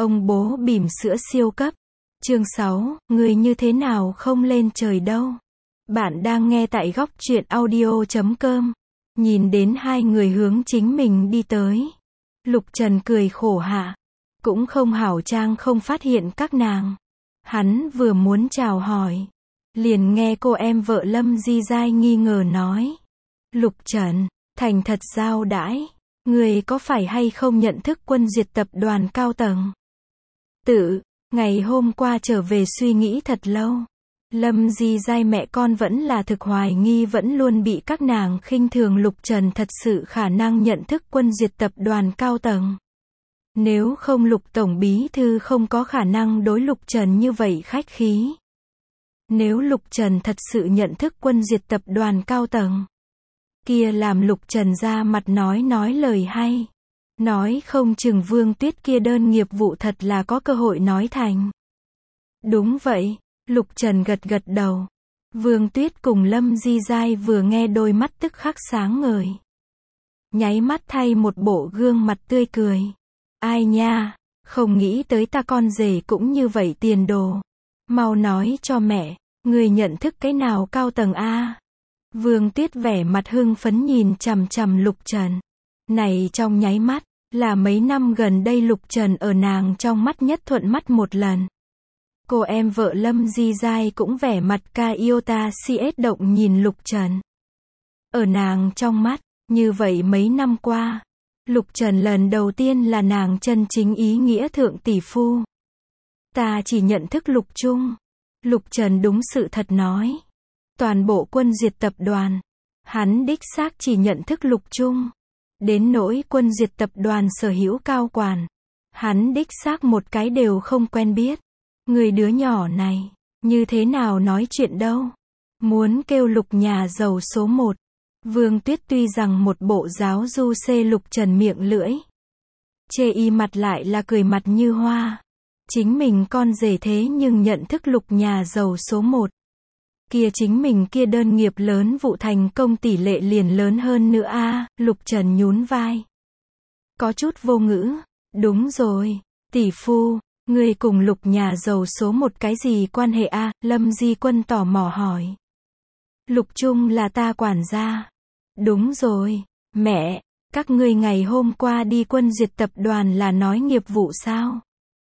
Ông bố bỉm sữa siêu cấp. Chương 6, người như thế nào không lên trời đâu. Bạn đang nghe tại góc truyện audio.com. Nhìn đến hai người hướng chính mình đi tới. Lục Trần cười khổ hạ. Cũng không hảo trang không phát hiện các nàng. Hắn vừa muốn chào hỏi. Liền nghe cô em vợ Lâm Di Giai nghi ngờ nói. Lục Trần, thành thật giao đãi. Người có phải hay không nhận thức Quân Diệt tập đoàn cao tầng? Ngày hôm qua trở về suy nghĩ thật lâu. Lâm Di Giai mẹ con vẫn là thực hoài nghi vẫn luôn bị các nàng khinh thường Lục Trần thật sự khả năng nhận thức Quân Diệt tập đoàn cao tầng. Nếu không Lục Tổng Bí Thư không có khả năng đối Lục Trần như vậy khách khí. Nếu Lục Trần thật sự nhận thức Quân Diệt tập đoàn cao tầng, kia làm Lục Trần ra mặt nói lời hay. Nói không chừng Vương Tuyết kia đơn nghiệp vụ thật là có cơ hội nói thành. Đúng vậy, Lục Trần gật đầu. Vương Tuyết cùng Lâm Di Giai vừa nghe đôi mắt tức khắc sáng ngời. Nháy mắt thay một bộ gương mặt tươi cười. Ai nha, không nghĩ tới ta con rể cũng như vậy tiền đồ. Mau nói cho mẹ, người nhận thức cái nào cao tầng a? Vương Tuyết vẻ mặt hưng phấn nhìn chằm chằm Lục Trần. Này trong nháy mắt, là mấy năm gần đây Lục Trần ở nàng trong mắt nhất thuận mắt một lần. Cô em vợ Lâm Di Giai cũng vẻ mặt ca yêu ta CS động nhìn Lục Trần. Ở nàng trong mắt, như vậy mấy năm qua, Lục Trần lần đầu tiên là nàng chân chính ý nghĩa thượng tỷ phu. Ta chỉ nhận thức Lục Trung. Lục Trần đúng sự thật nói. Toàn bộ Quân Diệt tập đoàn, hắn đích xác chỉ nhận thức Lục Trung. Đến nỗi Quân Diệt tập đoàn sở hữu cao quản, hắn đích xác một cái đều không quen biết. Người đứa nhỏ này, như thế nào nói chuyện đâu. Muốn kêu Lục nhà giàu số 1. Vương Tuyết tuy rằng một bộ giáo du xê Lục Trần miệng lưỡi. Chê y mặt lại là cười mặt như hoa. Chính mình con rể thế nhưng nhận thức Lục nhà giàu số 1. Kia chính mình kia đơn nghiệp lớn vụ thành công tỷ lệ liền lớn hơn nữa a. Lục Trần nhún vai. Có chút vô ngữ. Đúng rồi, tỷ phu, người cùng Lục nhà giàu số 1 cái gì quan hệ a? Lâm Di Quân tò mò hỏi. Lục Trung là ta quản gia. Đúng rồi, mẹ, các ngươi ngày hôm qua đi Quân Diệt tập đoàn là nói nghiệp vụ sao?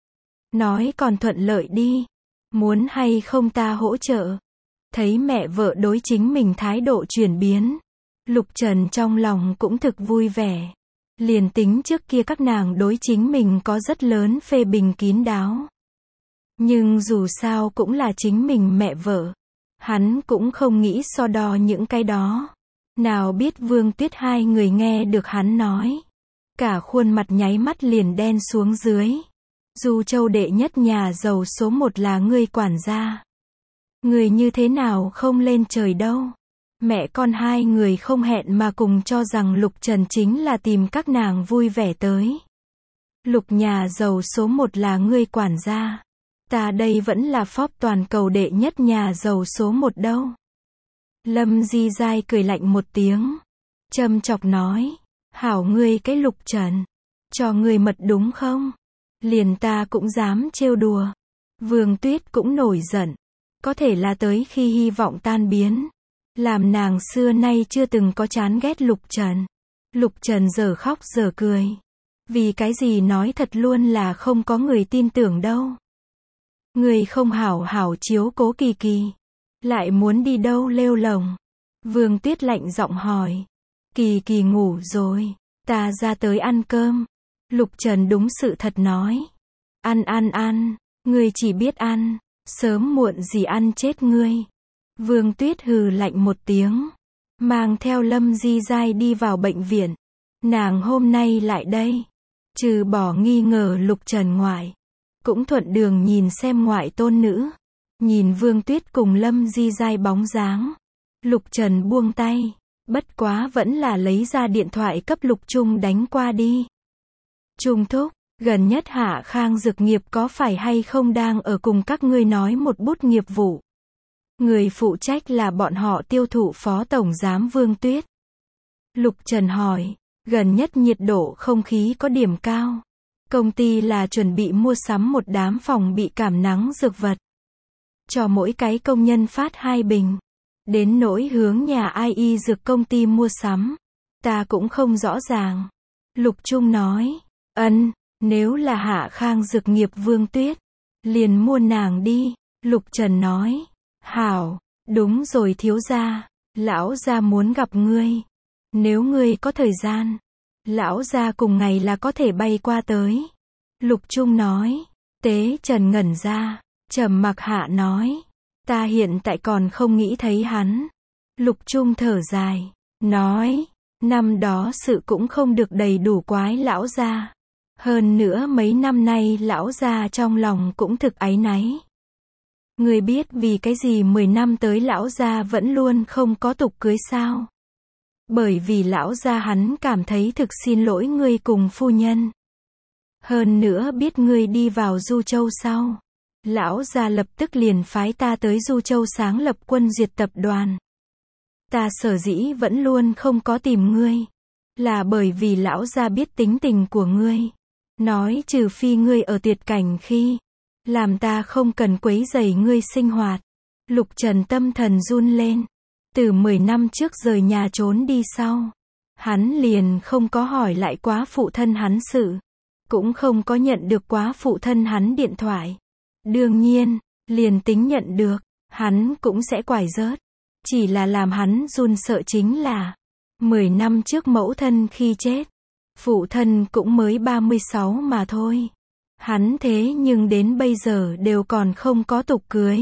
Nói còn thuận lợi đi. Muốn hay không ta hỗ trợ? Thấy mẹ vợ đối chính mình thái độ chuyển biến, Lục Trần trong lòng cũng thực vui vẻ. Liền tính trước kia các nàng đối chính mình có rất lớn phê bình kín đáo. Nhưng dù sao cũng là chính mình mẹ vợ. Hắn cũng không nghĩ so đo những cái đó. Nào biết Vương Tuyết hai người nghe được hắn nói. Cả khuôn mặt nháy mắt liền đen xuống dưới. Du Châu đệ nhất nhà giàu số 1 là ngươi quản gia. Người như thế nào không lên trời đâu. Mẹ con hai người không hẹn mà cùng cho rằng Lục Trần chính là tìm các nàng vui vẻ tới. Lục nhà giàu số 1 là ngươi quản gia. Ta đây vẫn là Forbes toàn cầu đệ nhất nhà giàu số 1 đâu. Lâm Di Giai cười lạnh một tiếng. Châm chọc nói. Hảo ngươi cái Lục Trần. Cho ngươi mật đúng không? Liền ta cũng dám trêu đùa. Vương Tuyết cũng nổi giận. Có thể là tới khi hy vọng tan biến. Làm nàng xưa nay chưa từng có chán ghét Lục Trần. Lục Trần giờ khóc giờ cười. Vì cái gì nói thật luôn là không có người tin tưởng đâu. Người không hảo hảo chiếu cố Kỳ Kỳ. Lại muốn đi đâu lêu lồng. Vương Tuyết lạnh giọng hỏi. Kỳ Kỳ ngủ rồi. Ta ra tới ăn cơm. Lục Trần đúng sự thật nói. Ăn. Ngươi chỉ biết ăn. Sớm muộn gì ăn chết ngươi. Vương Tuyết hừ lạnh một tiếng. Mang theo Lâm Di Giai đi vào bệnh viện. Nàng hôm nay lại đây. Trừ bỏ nghi ngờ Lục Trần ngoại. Cũng thuận đường nhìn xem ngoại tôn nữ. Nhìn Vương Tuyết cùng Lâm Di Giai bóng dáng. Lục Trần buông tay. Bất quá vẫn là lấy ra điện thoại cấp Lục Trung đánh qua đi. Trung thúc, gần nhất Hạ Khang Dược nghiệp có phải hay không đang ở cùng các ngươi nói một bút nghiệp vụ. Người phụ trách là bọn họ tiêu thụ phó tổng giám Vương Tuyết. Lục Trần hỏi, gần nhất nhiệt độ không khí có điểm cao. Công ty là chuẩn bị mua sắm một đám phòng bị cảm nắng dược vật. Cho mỗi cái công nhân phát 2 bình. Đến nỗi hướng nhà ai y dược công ty mua sắm, ta cũng không rõ ràng. Lục Trung nói, nếu là Hạ Khang Dược nghiệp Vương Tuyết, liền mua nàng đi. Lục Trần nói, hảo, đúng rồi thiếu gia, lão gia muốn gặp ngươi. Nếu ngươi có thời gian, lão gia cùng ngày là có thể bay qua tới. Lục Trung nói, Tế Trần ngẩn ra, trầm mặc hạ nói, ta hiện tại còn không nghĩ thấy hắn. Lục Trung thở dài, nói, năm đó sự cũng không được đầy đủ quái lão gia. Hơn nữa mấy năm nay lão gia trong lòng cũng thực áy náy. Ngươi biết vì cái gì 10 năm tới lão gia vẫn luôn không có tục cưới sao? Bởi vì lão gia hắn cảm thấy thực xin lỗi ngươi cùng phu nhân. Hơn nữa biết ngươi đi vào Du Châu sau, lão gia lập tức liền phái ta tới Du Châu sáng lập Quân Duyệt tập đoàn. Ta sở dĩ vẫn luôn không có tìm ngươi, là bởi vì lão gia biết tính tình của ngươi. Nói trừ phi ngươi ở tuyệt cảnh khi, làm ta không cần quấy rầy ngươi sinh hoạt. Lục Trần tâm thần run lên. Từ 10 năm trước rời nhà trốn đi sau, hắn liền không có hỏi lại quá phụ thân hắn sự. Cũng không có nhận được quá phụ thân hắn điện thoại. Đương nhiên, liền tính nhận được, hắn cũng sẽ quải rớt. Chỉ là làm hắn run sợ chính là 10 năm trước mẫu thân khi chết, phụ thân cũng mới 36 mà thôi. Hắn thế nhưng đến bây giờ đều còn không có tục cưới.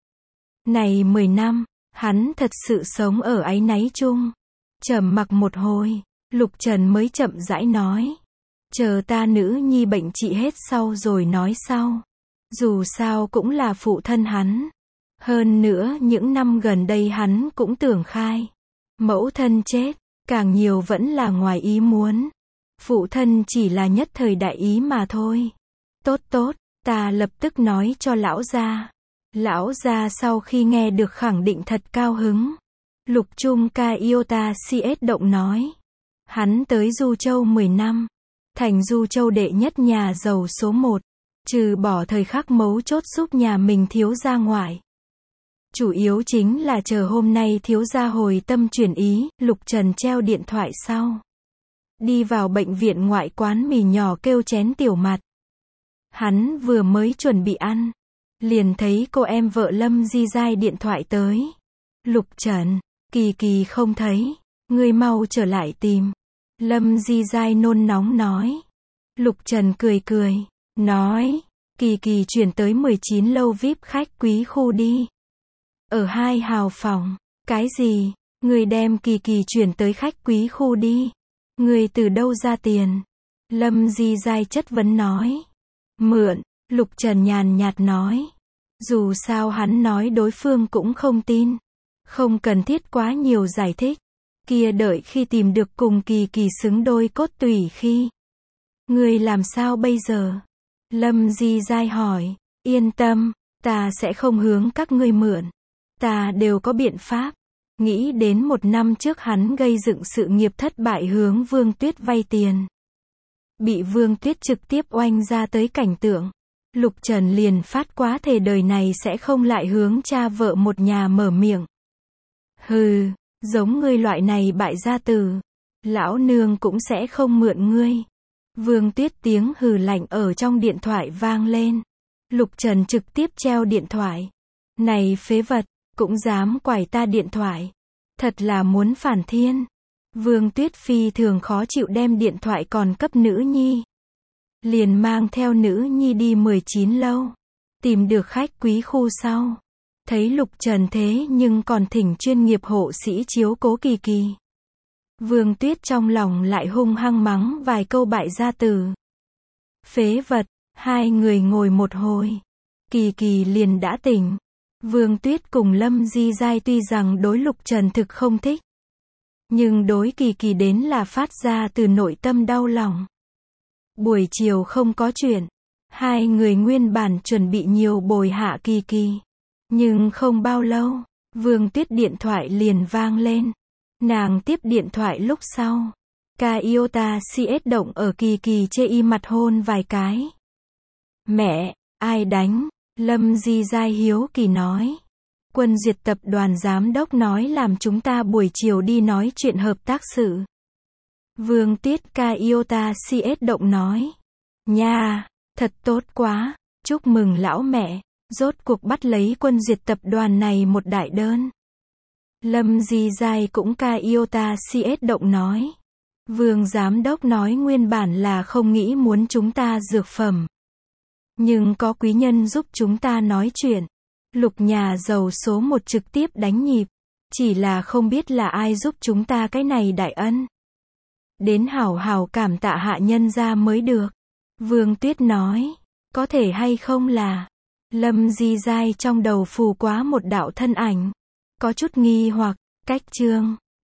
Này 10 năm, hắn thật sự sống ở áy náy chung. Trầm mặc một hồi, Lục Trần mới chậm rãi nói. Chờ ta nữ nhi bệnh trị hết sau rồi nói sau. Dù sao cũng là phụ thân hắn. Hơn nữa những năm gần đây hắn cũng tưởng khai. Mẫu thân chết, càng nhiều vẫn là ngoài ý muốn. Phụ thân chỉ là nhất thời đại ý mà thôi. Tốt, ta lập tức nói cho lão gia. Lão gia sau khi nghe được khẳng định thật cao hứng. Lục Trung Kaiota CS động nói. Hắn tới Du Châu 10 năm. Thành Du Châu đệ nhất nhà giàu số 1. Trừ bỏ thời khắc mấu chốt giúp nhà mình thiếu gia ngoại. Chủ yếu chính là chờ hôm nay thiếu gia hồi tâm chuyển ý. Lục Trần treo điện thoại sau. Đi vào bệnh viện ngoại quán mì nhỏ kêu chén tiểu mặt. Hắn vừa mới chuẩn bị ăn. Liền thấy cô em vợ Lâm Di Giai điện thoại tới. Lục Trần, Kỳ không thấy. Ngươi mau trở lại tìm. Lâm Di Giai nôn nóng nói. Lục Trần cười. Nói. Kỳ chuyển tới 19 lâu VIP khách quý khu đi. Ở 2 hào phòng. Cái gì? Ngươi đem Kỳ chuyển tới khách quý khu đi. Ngươi từ đâu ra tiền? Lâm Di Giai chất vấn nói. Mượn. Lục Trần nhàn nhạt nói. Dù sao hắn nói đối phương cũng không tin. Không cần thiết quá nhiều giải thích. Kia đợi khi tìm được cùng Kỳ xứng đôi cốt tủy khi. Ngươi làm sao bây giờ? Lâm Di Giai hỏi. Yên tâm, ta sẽ không hướng các ngươi mượn. Ta đều có biện pháp. Nghĩ đến 1 năm trước hắn gây dựng sự nghiệp thất bại hướng Vương Tuyết vay tiền. Bị Vương Tuyết trực tiếp oanh ra tới cảnh tượng. Lục Trần liền phát quá thề đời này sẽ không lại hướng cha vợ một nhà mở miệng. Hừ, giống ngươi loại này bại gia tử. Lão nương cũng sẽ không mượn ngươi. Vương Tuyết tiếng hừ lạnh ở trong điện thoại vang lên. Lục Trần trực tiếp treo điện thoại. Này phế vật, cũng dám quải ta điện thoại. Thật là muốn phản thiên. Vương Tuyết phi thường khó chịu đem điện thoại còn cấp nữ nhi. Liền mang theo nữ nhi đi 19 lâu. Tìm được khách quý khu sau. Thấy Lục Trần thế nhưng còn thỉnh chuyên nghiệp hộ sĩ chiếu cố Kỳ. Vương Tuyết trong lòng lại hung hăng mắng vài câu bại gia tử. Phế vật, 2 người ngồi một hồi. Kỳ liền đã tỉnh. Vương Tuyết cùng Lâm Di Giai tuy rằng đối Lục Trần thực không thích. Nhưng đối Kỳ đến là phát ra từ nội tâm đau lòng. Buổi chiều không có chuyện. 2 người nguyên bản chuẩn bị nhiều bồi hạ Kỳ. Nhưng không bao lâu, Vương Tuyết điện thoại liền vang lên. Nàng tiếp điện thoại lúc sau. Ca Iota CS động ở kỳ kỳ chê y mặt hôn vài cái. Mẹ, ai đánh? Lâm Di Giai hiếu kỳ nói. Quân Duyệt tập đoàn giám đốc nói làm chúng ta buổi chiều đi nói chuyện hợp tác sự. Vương Tuyết Ca Iota CS động nói. Nha, thật tốt quá, chúc mừng lão mẹ, rốt cuộc bắt lấy Quân Duyệt tập đoàn này một đại đơn. Lâm Di Giai cũng Ca Iota CS động nói. Vương giám đốc nói nguyên bản là không nghĩ muốn chúng ta dược phẩm. Nhưng có quý nhân giúp chúng ta nói chuyện. Lục nhà giàu số 1 trực tiếp đánh nhịp. Chỉ là không biết là ai giúp chúng ta cái này đại ân. Đến hảo hảo cảm tạ hạ nhân ra mới được. Vương Tuyết nói. Có thể hay không là. Lâm Di Giai trong đầu phù quá một đạo thân ảnh. Có chút nghi hoặc. Cách chương.